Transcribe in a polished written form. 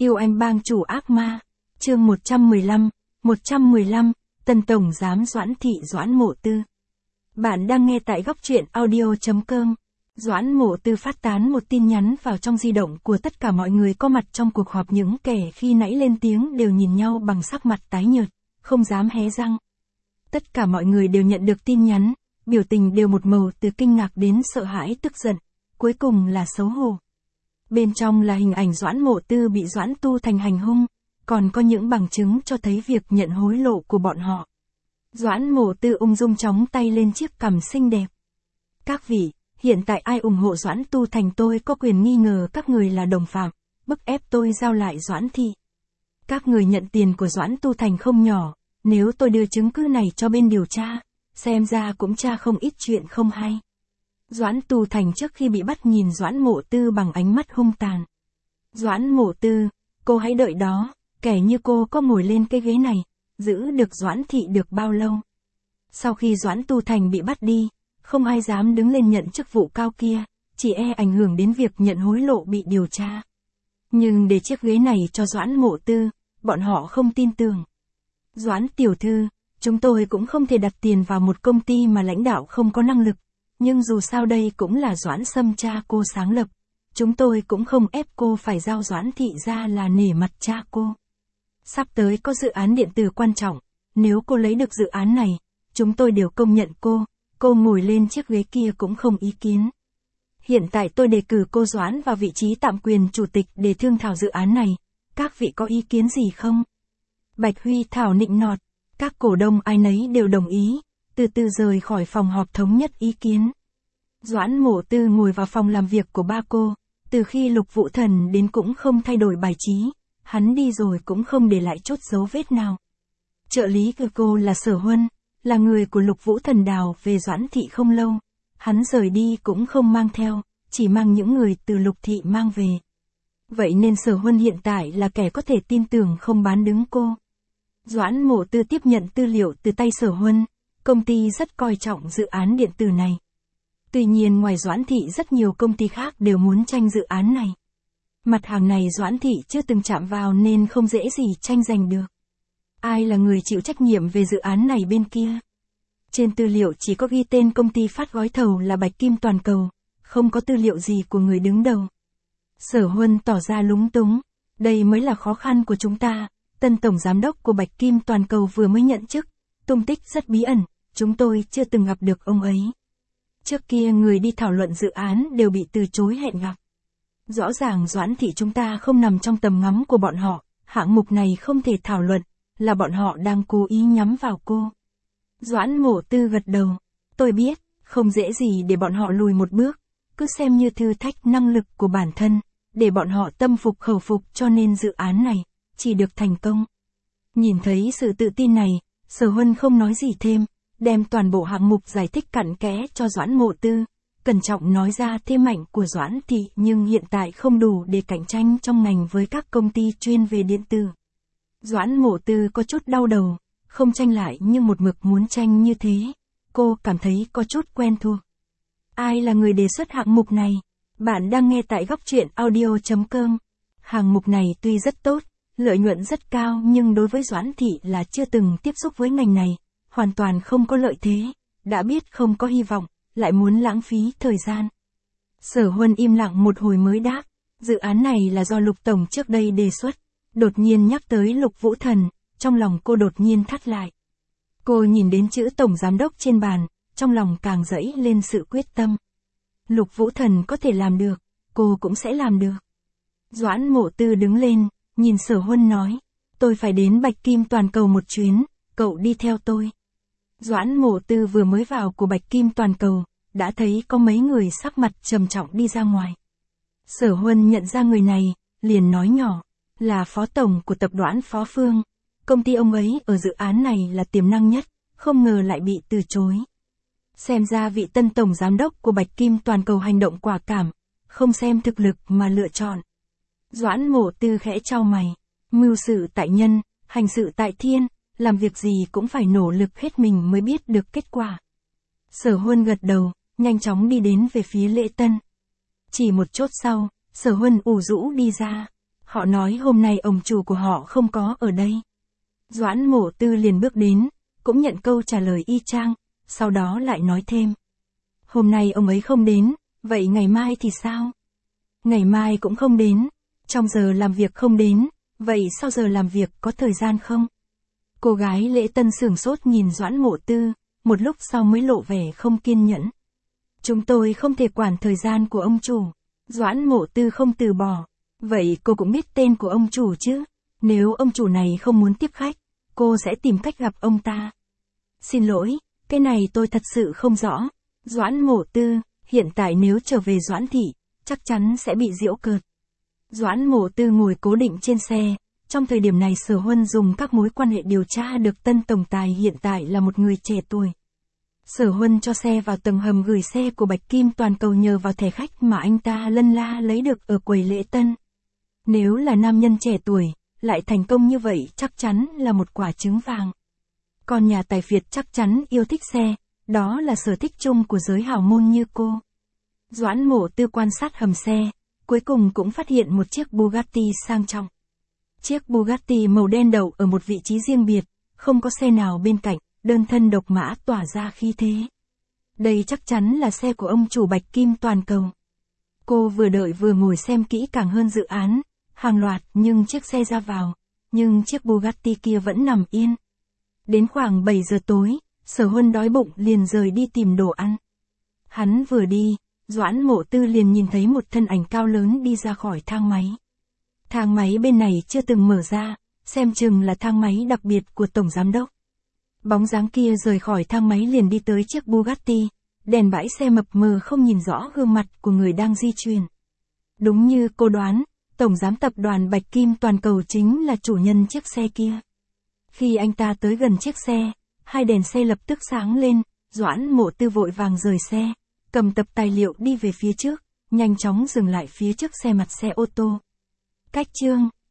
Yêu anh bang chủ ác ma. Chương 115, Tân Tổng Giám Doãn Thị Doãn Mộ Tư. Bạn đang nghe tại góc truyện audio.com. Doãn Mộ Tư phát tán một tin nhắn vào trong di động của tất cả mọi người có mặt trong cuộc họp. Những kẻ khi nãy lên tiếng đều nhìn nhau bằng sắc mặt tái nhợt, không dám hé răng. Tất cả mọi người đều nhận được tin nhắn, biểu tình đều một màu từ kinh ngạc đến sợ hãi tức giận, cuối cùng là xấu hổ. Bên trong là hình ảnh Doãn Mộ Tư bị Doãn Tu Thành hành hung, còn có những bằng chứng cho thấy việc nhận hối lộ của bọn họ. Doãn Mộ Tư ung dung chóng tay lên chiếc cằm xinh đẹp. Các vị, hiện tại ai ủng hộ Doãn Tu Thành tôi có quyền nghi ngờ các người là đồng phạm, bức ép tôi giao lại Doãn Thị. Các người nhận tiền của Doãn Tu Thành không nhỏ, nếu tôi đưa chứng cứ này cho bên điều tra, xem ra cũng tra không ít chuyện không hay. Doãn Tu Thành trước khi bị bắt nhìn Doãn Mộ Tư bằng ánh mắt hung tàn. Doãn Mộ Tư, cô hãy đợi đó, kẻ như cô có ngồi lên cái ghế này, giữ được Doãn Thị được bao lâu? Sau khi Doãn Tu Thành bị bắt đi, không ai dám đứng lên nhận chức vụ cao kia, chỉ e ảnh hưởng đến việc nhận hối lộ bị điều tra. Nhưng để chiếc ghế này cho Doãn Mộ Tư, bọn họ không tin tưởng. Doãn tiểu thư, chúng tôi cũng không thể đặt tiền vào một công ty mà lãnh đạo không có năng lực. Nhưng dù sao đây cũng là Doãn Sâm cha cô sáng lập. Chúng tôi cũng không ép cô phải giao Doãn Thị ra là nể mặt cha cô. Sắp tới có dự án điện tử quan trọng. Nếu cô lấy được dự án này, chúng tôi đều công nhận cô. Cô ngồi lên chiếc ghế kia cũng không ý kiến. Hiện tại tôi đề cử cô Doãn vào vị trí tạm quyền chủ tịch để thương thảo dự án này. Các vị có ý kiến gì không? Bạch Huy Thảo nịnh nọt. Các cổ đông ai nấy đều đồng ý. Từ từ rời khỏi phòng họp thống nhất ý kiến. Doãn Mộ Tư ngồi vào phòng làm việc của ba cô, từ khi Lục Vũ Thần đến cũng không thay đổi bài trí, hắn đi rồi cũng không để lại chút dấu vết nào. Trợ lý của cô là Sở Huân, là người của Lục Vũ Thần đào về Doãn Thị không lâu, hắn rời đi cũng không mang theo, chỉ mang những người từ Lục Thị mang về. Vậy nên Sở Huân hiện tại là kẻ có thể tin tưởng không bán đứng cô. Doãn Mộ Tư tiếp nhận tư liệu từ tay Sở Huân. Công ty rất coi trọng dự án điện tử này. Tuy nhiên ngoài Doãn Thị rất nhiều công ty khác đều muốn tranh dự án này. Mặt hàng này Doãn Thị chưa từng chạm vào nên không dễ gì tranh giành được. Ai là người chịu trách nhiệm về dự án này bên kia? Trên tư liệu chỉ có ghi tên công ty phát gói thầu là Bạch Kim Toàn Cầu, không có tư liệu gì của người đứng đầu. Sở Huân tỏ ra lúng túng. Đây mới là khó khăn của chúng ta. Tân tổng giám đốc của Bạch Kim Toàn Cầu vừa mới nhận chức, tung tích rất bí ẩn. Chúng tôi chưa từng gặp được ông ấy. Trước kia người đi thảo luận dự án đều bị từ chối hẹn gặp. Rõ ràng Doãn Thị chúng ta không nằm trong tầm ngắm của bọn họ, hạng mục này không thể thảo luận, là bọn họ đang cố ý nhắm vào cô. Doãn Mộ Tư gật đầu. Tôi biết, không dễ gì để bọn họ lùi một bước, cứ xem như thử thách năng lực của bản thân, để bọn họ tâm phục khẩu phục cho nên dự án này, chỉ được thành công. Nhìn thấy sự tự tin này, Sở Huân không nói gì thêm. Đem toàn bộ hạng mục giải thích cặn kẽ cho Doãn Mộ Tư, cẩn trọng nói ra thế mạnh của Doãn Thị nhưng hiện tại không đủ để cạnh tranh trong ngành với các công ty chuyên về điện tử. Doãn Mộ Tư có chút đau đầu, không tranh lại nhưng một mực muốn tranh như thế, cô cảm thấy có chút quen thuộc. Ai là người đề xuất hạng mục này? Bạn đang nghe tại góc truyện audio.com. Hạng mục này tuy rất tốt, lợi nhuận rất cao nhưng đối với Doãn Thị là chưa từng tiếp xúc với ngành này. Hoàn toàn không có lợi thế, đã biết không có hy vọng, lại muốn lãng phí thời gian. Sở Huân im lặng một hồi mới đáp, dự án này là do Lục Tổng trước đây đề xuất. Đột nhiên nhắc tới Lục Vũ Thần, trong lòng cô đột nhiên thắt lại. Cô nhìn đến chữ Tổng Giám đốc trên bàn, trong lòng càng dẫy lên sự quyết tâm. Lục Vũ Thần có thể làm được, cô cũng sẽ làm được. Doãn Mộ Tư đứng lên, nhìn Sở Huân nói, tôi phải đến Bạch Kim Toàn Cầu một chuyến, cậu đi theo tôi. Doãn Mộ Tư vừa mới vào của Bạch Kim Toàn Cầu, đã thấy có mấy người sắc mặt trầm trọng đi ra ngoài. Sở Huân nhận ra người này, liền nói nhỏ, là phó tổng của tập đoàn Phó Phương. Công ty ông ấy ở dự án này là tiềm năng nhất, không ngờ lại bị từ chối. Xem ra vị tân tổng giám đốc của Bạch Kim Toàn Cầu hành động quả cảm, không xem thực lực mà lựa chọn. Doãn Mộ Tư khẽ chau mày, mưu sự tại nhân, hành sự tại thiên. Làm việc gì cũng phải nỗ lực hết mình mới biết được kết quả. Sở Huân gật đầu, nhanh chóng đi đến về phía lễ tân. Chỉ một chốc sau, Sở Huân ủ rũ đi ra. Họ nói hôm nay ông chủ của họ không có ở đây. Doãn Mộ Tư liền bước đến, cũng nhận câu trả lời y chang, sau đó lại nói thêm. Hôm nay ông ấy không đến, vậy ngày mai thì sao? Ngày mai cũng không đến, trong giờ làm việc không đến, vậy sau giờ làm việc có thời gian không? Cô gái lễ tân sửng sốt nhìn Doãn Mộ Tư, một lúc sau mới lộ vẻ không kiên nhẫn. Chúng tôi không thể quản thời gian của ông chủ. Doãn Mộ Tư không từ bỏ. Vậy cô cũng biết tên của ông chủ chứ? Nếu ông chủ này không muốn tiếp khách, cô sẽ tìm cách gặp ông ta. Xin lỗi, cái này tôi thật sự không rõ. Doãn Mộ Tư, hiện tại nếu trở về Doãn thị, chắc chắn sẽ bị giễu cợt. Doãn Mộ Tư ngồi cố định trên xe. Trong thời điểm này Sở Huân dùng các mối quan hệ điều tra được tân tổng tài hiện tại là một người trẻ tuổi. Sở Huân cho xe vào tầng hầm gửi xe của Bạch Kim Toàn Cầu nhờ vào thẻ khách mà anh ta lân la lấy được ở quầy lễ tân. Nếu là nam nhân trẻ tuổi, lại thành công như vậy chắc chắn là một quả trứng vàng. Còn nhà tài phiệt chắc chắn yêu thích xe, đó là sở thích chung của giới hào môn như cô. Doãn Mộ Tư quan sát hầm xe, cuối cùng cũng phát hiện một chiếc Bugatti sang trọng. Chiếc Bugatti màu đen đậu ở một vị trí riêng biệt, không có xe nào bên cạnh, đơn thân độc mã tỏa ra khí thế. Đây chắc chắn là xe của ông chủ Bạch Kim Toàn Cầu. Cô vừa đợi vừa ngồi xem kỹ càng hơn dự án, hàng loạt nhưng chiếc xe ra vào, nhưng chiếc Bugatti kia vẫn nằm yên. Đến khoảng 7 giờ tối, Sở Huân đói bụng liền rời đi tìm đồ ăn. Hắn vừa đi, Doãn Mộ Tư liền nhìn thấy một thân ảnh cao lớn đi ra khỏi thang máy. Thang máy bên này chưa từng mở ra, xem chừng là thang máy đặc biệt của Tổng Giám Đốc. Bóng dáng kia rời khỏi thang máy liền đi tới chiếc Bugatti, đèn bãi xe mập mờ không nhìn rõ gương mặt của người đang di chuyển. Đúng như cô đoán, Tổng Giám tập đoàn Bạch Kim Toàn Cầu chính là chủ nhân chiếc xe kia. Khi anh ta tới gần chiếc xe, hai đèn xe lập tức sáng lên, Doãn Mộ Tư vội vàng rời xe, cầm tập tài liệu đi về phía trước, nhanh chóng dừng lại phía trước xe mặt xe ô tô. Cách chương